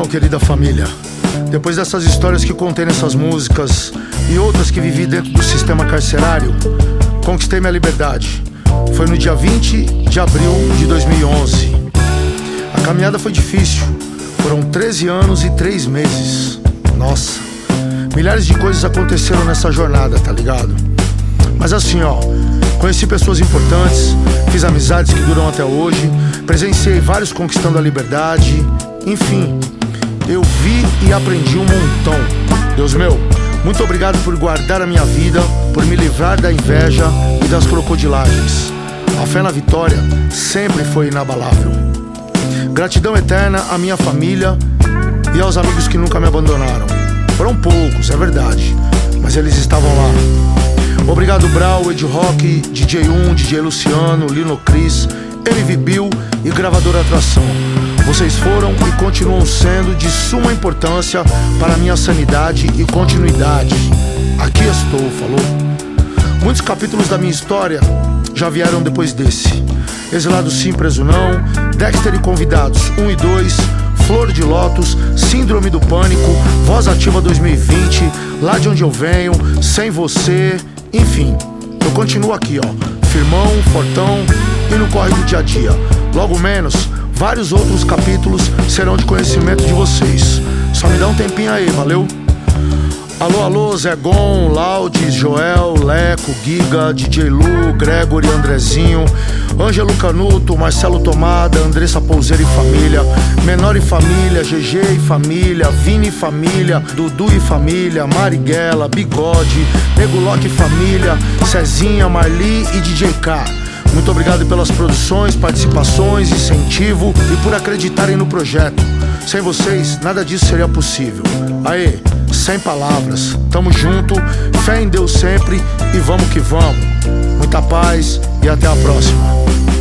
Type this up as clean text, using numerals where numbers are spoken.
Então, querida família, depois dessas histórias que contei nessas músicas e outras que vivi dentro do sistema carcerário, conquistei minha liberdade. Foi no dia 20 de abril de 2011. A caminhada foi difícil. Foram 13 anos e 3 meses. Nossa, milhares de coisas aconteceram nessa jornada, tá ligado? Mas assim, ó, conheci pessoas importantes, fiz amizades que duram até hoje, presenciei vários conquistando a liberdade. Enfim, eu vi e aprendi um montão. Deus meu, muito obrigado por guardar a minha vida, por me livrar da inveja e das crocodilagens. A fé na vitória sempre foi inabalável. Gratidão eterna à minha família e aos amigos que nunca me abandonaram. Foram poucos, é verdade, mas eles estavam lá. Obrigado Brau, Ed Rock, DJ1, DJ Luciano, Lino Cris, MV Bill e Gravadora Atração. Vocês foram e continuam sendo de suma importância para a minha sanidade e continuidade. Aqui estou, falou? Muitos capítulos da minha história já vieram depois desse. Exilado sim, preso não, Dexter e Convidados 1 e 2, Flor de Lótus, Síndrome do Pânico, Voz Ativa 2020, Lá de Onde Eu Venho, Sem Você, enfim, eu continuo aqui, ó, firmão, fortão e no corre do dia a dia. Logo menos, vários outros capítulos serão de conhecimento de vocês. Só me dá um tempinho aí, valeu? Alô, alô, Zé Gon, Laudes, Joel, Leco, Giga, DJ Lu, Gregory, Andrezinho, Ângelo Canuto, Marcelo Tomada, Andressa Pouseira e família, Menor e família, GG e família, Vini e família, Dudu e família, Marighella, Bigode, Negulock e família, Cezinha, Marli e DJ K. Muito obrigado pelas produções, participações, incentivo e por acreditarem no projeto. Sem vocês, nada disso seria possível. Aê, sem palavras, tamo junto, fé em Deus sempre e vamos que vamos. Muita paz e até a próxima.